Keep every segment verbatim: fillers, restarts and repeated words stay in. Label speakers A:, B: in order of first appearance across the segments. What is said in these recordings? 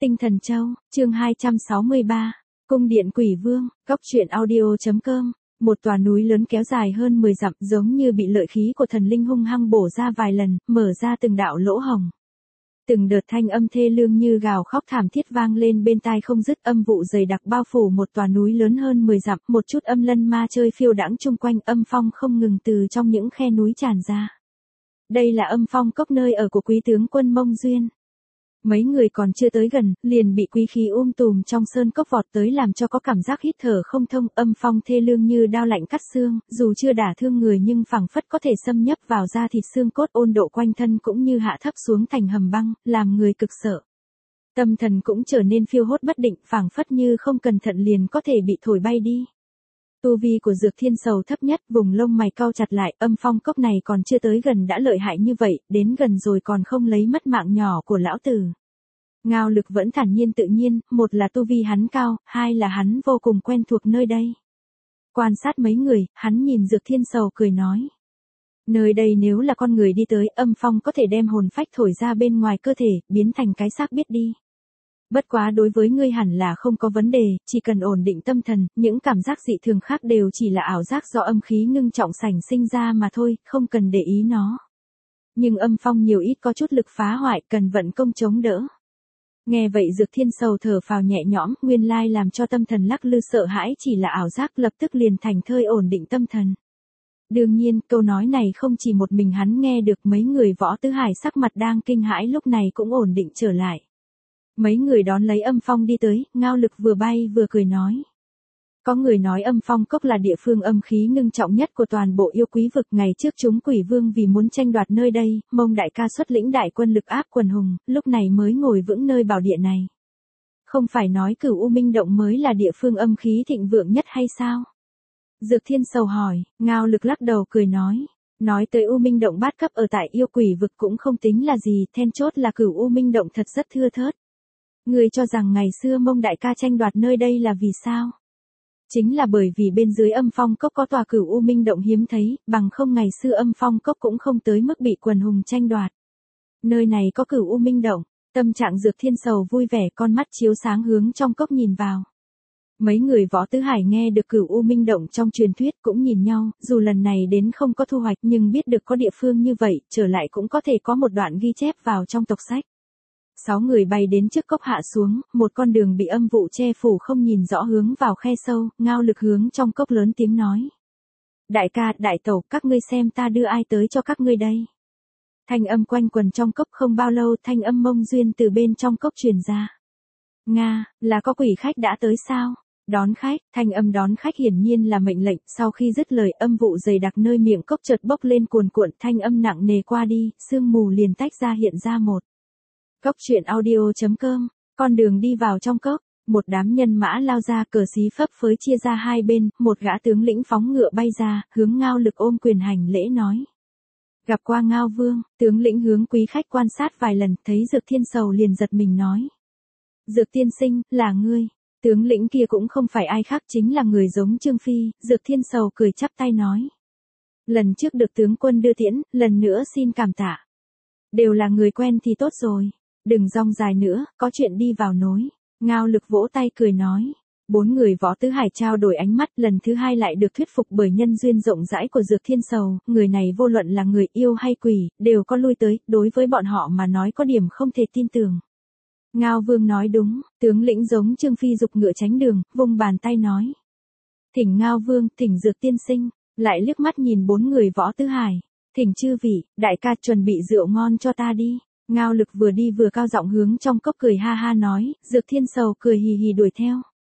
A: Tinh Thần Châu, chương hai trăm sáu mươi ba, Cung điện Quỷ Vương, Cốc truyện audio.com. Một tòa núi lớn kéo dài hơn mười dặm, giống như bị lợi khí của thần linh hung hăng bổ ra vài lần, mở ra từng đạo lỗ hổng. Từng đợt thanh âm thê lương như gào khóc thảm thiết vang lên bên tai không dứt, âm vụ dày đặc bao phủ một tòa núi lớn hơn mười dặm, một chút âm lân ma chơi phiêu đãng chung quanh, âm phong không ngừng từ trong những khe núi tràn ra. Đây là âm phong cốc, nơi ở của quý tướng quân Mông Duyên. Mấy người còn chưa tới gần, liền bị quý khí um tùm trong sơn cốc vọt tới, làm cho có cảm giác hít thở không thông, âm phong thê lương như đao lạnh cắt xương, dù chưa đả thương người nhưng phảng phất có thể xâm nhập vào da thịt xương cốt, ôn độ quanh thân cũng như hạ thấp xuống thành hầm băng, làm người cực sợ. Tâm thần cũng trở nên phiêu hốt bất định, phảng phất như không cẩn thận liền có thể bị thổi bay đi. Tu vi của Dược Thiên Sầu thấp nhất, vùng lông mày cau chặt lại, âm phong cốc này còn chưa tới gần đã lợi hại như vậy, đến gần rồi còn không lấy mất mạng nhỏ của lão tử. Ngao Lực vẫn thản nhiên tự nhiên, một là tu vi hắn cao, hai là hắn vô cùng quen thuộc nơi đây. Quan sát mấy người, hắn nhìn Dược Thiên Sầu cười nói. Nơi đây nếu là con người đi tới, âm phong có thể đem hồn phách thổi ra bên ngoài cơ thể, biến thành cái xác biết đi. Bất quá đối với ngươi hẳn là không có vấn đề, chỉ cần ổn định tâm thần, những cảm giác dị thường khác đều chỉ là ảo giác do âm khí ngưng trọng sảnh sinh ra mà thôi, không cần để ý nó. Nhưng âm phong nhiều ít có chút lực phá hoại, cần vận công chống đỡ. Nghe vậy Dược Thiên Sầu thở phào nhẹ nhõm, nguyên lai làm cho tâm thần lắc lư sợ hãi chỉ là ảo giác, lập tức liền thành thơi ổn định tâm thần. Đương nhiên, câu nói này không chỉ một mình hắn nghe được, mấy người Võ Tứ Hải sắc mặt đang kinh hãi lúc này cũng ổn định trở lại. Mấy người đón lấy âm phong đi tới, Ngao Lực vừa bay vừa cười nói. Có người nói âm phong cốc là địa phương âm khí ngưng trọng nhất của toàn bộ yêu quý vực, ngày trước chúng quỷ vương vì muốn tranh đoạt nơi đây, Mông đại ca xuất lĩnh đại quân lực áp quần hùng, lúc này mới ngồi vững nơi bảo địa này. Không phải nói Cửu U Minh Động mới là địa phương âm khí thịnh vượng nhất hay sao? Dược Thiên Sầu hỏi, Ngao Lực lắc đầu cười nói. Nói tới U Minh Động bát cấp ở tại yêu quỷ vực cũng không tính là gì, then chốt là Cửu U Minh Động thật rất thưa thớt. Người cho rằng ngày xưa Mông đại ca tranh đoạt nơi đây là vì sao? Chính là bởi vì bên dưới âm phong cốc có tòa Cửu U Minh Động hiếm thấy, bằng không ngày xưa âm phong cốc cũng không tới mức bị quần hùng tranh đoạt. Nơi này có Cửu U Minh Động, tâm trạng Dược Thiên Sầu vui vẻ, con mắt chiếu sáng hướng trong cốc nhìn vào. Mấy người Võ Tứ Hải nghe được Cửu U Minh Động trong truyền thuyết cũng nhìn nhau, dù lần này đến không có thu hoạch nhưng biết được có địa phương như vậy, trở lại cũng có thể có một đoạn ghi chép vào trong tộc sách. Sáu người bay đến trước cốc hạ xuống, một con đường bị âm vụ che phủ không nhìn rõ hướng vào khe sâu, Ngao Lực hướng trong cốc lớn tiếng nói. Đại ca, đại tẩu, các ngươi xem ta đưa ai tới cho các ngươi đây. Thanh âm quanh quần trong cốc, không bao lâu thanh âm Mông Duyên từ bên trong cốc truyền ra. Nga, là có quỷ khách đã tới sao? Đón khách, thanh âm đón khách hiển nhiên là mệnh lệnh, sau khi dứt lời âm vụ dày đặc nơi miệng cốc chợt bốc lên cuồn cuộn, thanh âm nặng nề qua đi, sương mù liền tách ra hiện ra một. Cốc truyện audio.com, con đường đi vào trong cốc, một đám nhân mã lao ra, cờ xí phấp phới chia ra hai bên, một gã tướng lĩnh phóng ngựa bay ra, hướng Ngao Lực ôm quyền hành lễ nói. Gặp qua Ngao Vương, tướng lĩnh hướng quý khách quan sát vài lần, thấy Dược Thiên Sầu liền giật mình nói. Dược tiên sinh, là ngươi. Tướng lĩnh kia cũng không phải ai khác, chính là người giống Trương Phi, Dược Thiên Sầu cười chắp tay nói. Lần trước được tướng quân đưa tiễn, lần nữa xin cảm tạ. Đều là người quen thì tốt rồi. Đừng rong dài nữa, có chuyện đi vào nối. Ngao Lực vỗ tay cười nói. Bốn người Võ Tứ Hải trao đổi ánh mắt, lần thứ hai lại được thuyết phục bởi nhân duyên rộng rãi của Dược Thiên Sầu, người này vô luận là người yêu hay quỷ, đều có lui tới, đối với bọn họ mà nói có điểm không thể tin tưởng. Ngao Vương nói đúng, tướng lĩnh giống Trương Phi giục ngựa tránh đường, vung bàn tay nói. Thỉnh Ngao Vương, thỉnh Dược tiên sinh, lại liếc mắt nhìn bốn người Võ Tứ Hải. Thỉnh chư vị, đại ca chuẩn bị rượu ngon cho ta đi. Ngao Lực vừa đi vừa cao giọng hướng trong cốc cười ha ha nói, Dược Thiên Sầu cười hì hì đuổi theo.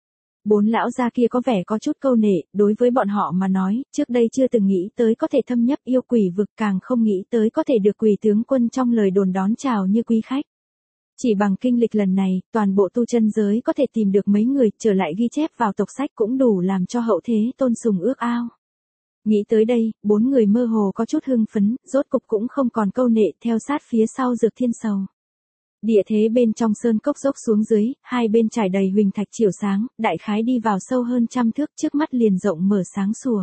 A: Bốn lão gia kia có vẻ có chút câu nệ, đối với bọn họ mà nói, trước đây chưa từng nghĩ tới có thể thâm nhập yêu quỷ vực, càng không nghĩ tới có thể được quỷ tướng quân trong lời đồn đón chào như quý khách. Chỉ bằng kinh lịch lần này, toàn bộ tu chân giới có thể tìm được mấy người, trở lại ghi chép vào tộc sách cũng đủ làm cho hậu thế tôn sùng ước ao. Nghĩ tới đây, bốn người mơ hồ có chút hưng phấn, rốt cục cũng không còn câu nệ, theo sát phía sau Dược Thiên Sầu. Địa thế bên trong sơn cốc dốc xuống dưới, hai bên trải đầy huỳnh thạch chiếu sáng, đại khái đi vào sâu hơn trăm thước, trước mắt liền rộng mở sáng sủa.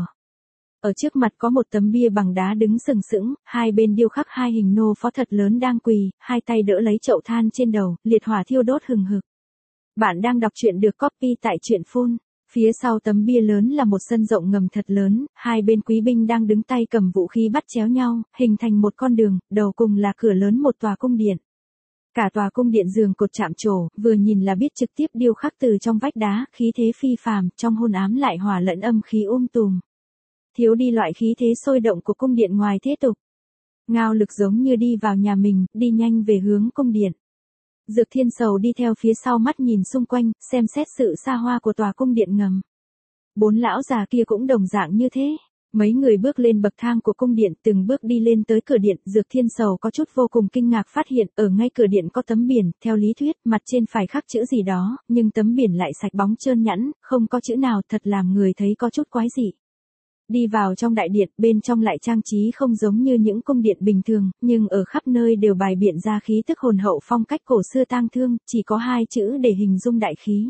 A: Ở trước mặt có một tấm bia bằng đá đứng sừng sững, hai bên điêu khắc hai hình nô phó thật lớn đang quỳ, hai tay đỡ lấy chậu than trên đầu, liệt hỏa thiêu đốt hừng hực. Bạn đang đọc truyện được copy tại truyện phone. Phía sau tấm bia lớn là một sân rộng ngầm thật lớn, hai bên quý binh đang đứng tay cầm vũ khí bắt chéo nhau, hình thành một con đường, đầu cùng là cửa lớn một tòa cung điện. Cả tòa cung điện giường cột chạm trổ, vừa nhìn là biết trực tiếp điêu khắc từ trong vách đá, khí thế phi phàm, trong hôn ám lại hòa lẫn âm khí um tùm. Thiếu đi loại khí thế sôi động của cung điện ngoài thế tục. Ngao Lực giống như đi vào nhà mình, đi nhanh về hướng cung điện. Dược Thiên Sầu đi theo phía sau mắt nhìn xung quanh, xem xét sự xa hoa của tòa cung điện ngầm. Bốn lão già kia cũng đồng dạng như thế. Mấy người bước lên bậc thang của cung điện, từng bước đi lên tới cửa điện, Dược Thiên Sầu có chút vô cùng kinh ngạc phát hiện, ở ngay cửa điện có tấm biển, theo lý thuyết, mặt trên phải khắc chữ gì đó, nhưng tấm biển lại sạch bóng trơn nhẵn, không có chữ nào, thật làm người thấy có chút quái dị. Đi vào trong đại điện, bên trong lại trang trí không giống như những cung điện bình thường, nhưng ở khắp nơi đều bày biện ra khí tức hồn hậu phong cách cổ xưa tang thương, chỉ có hai chữ để hình dung đại khí.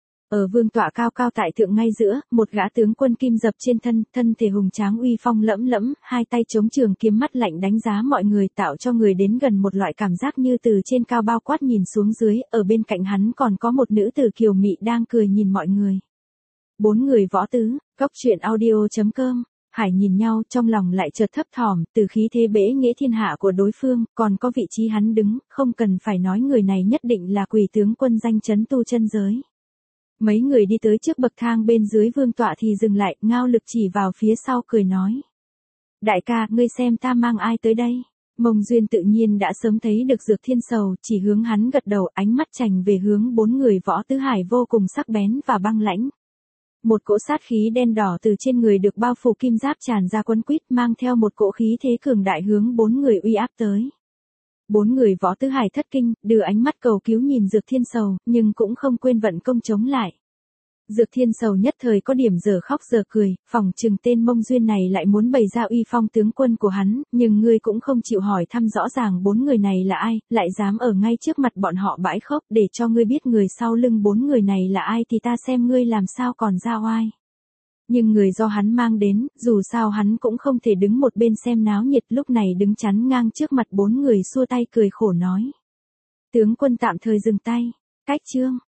A: Ở vương tọa cao cao tại thượng ngay giữa, một gã tướng quân kim dập trên thân, thân thể hùng tráng uy phong lẫm lẫm, hai tay chống trường kiếm mắt lạnh đánh giá mọi người, tạo cho người đến gần một loại cảm giác như từ trên cao bao quát nhìn xuống dưới, ở bên cạnh hắn còn có một nữ tử kiều mị đang cười nhìn mọi người. Bốn người võ tứ, góc truyện audio chấm com. Hải nhìn nhau, trong lòng lại chợt thấp thỏm, từ khí thế bẽ nghĩa thiên hạ của đối phương, còn có vị trí hắn đứng, không cần phải nói người này nhất định là Quỷ tướng quân danh chấn tu chân giới. Mấy người đi tới trước bậc thang bên dưới vương tọa thì dừng lại, Ngao Lực chỉ vào phía sau cười nói. Đại ca, ngươi xem ta mang ai tới đây? Mông Duyên tự nhiên đã sớm thấy được Dược Thiên Sầu, chỉ hướng hắn gật đầu, ánh mắt chành về hướng bốn người võ tứ hải vô cùng sắc bén và băng lãnh. Một cỗ sát khí đen đỏ từ trên người được bao phủ kim giáp tràn ra quấn quýt, mang theo một cỗ khí thế cường đại hướng bốn người uy áp tới. Bốn người võ tứ hải thất kinh, đưa ánh mắt cầu cứu nhìn Dược Thiên Sầu, nhưng cũng không quên vận công chống lại. Dược Thiên Sầu nhất thời có điểm giờ khóc giờ cười, phỏng chừng tên Mông Duyên này lại muốn bày ra uy phong tướng quân của hắn, nhưng ngươi cũng không chịu hỏi thăm rõ ràng bốn người này là ai, lại dám ở ngay trước mặt bọn họ bãi khóc, để cho ngươi biết người sau lưng bốn người này là ai thì ta xem ngươi làm sao còn ra oai. Nhưng người do hắn mang đến, dù sao hắn cũng không thể đứng một bên xem náo nhiệt, lúc này đứng chắn ngang trước mặt bốn người xua tay cười khổ nói. Tướng quân tạm thời dừng tay, cách chương.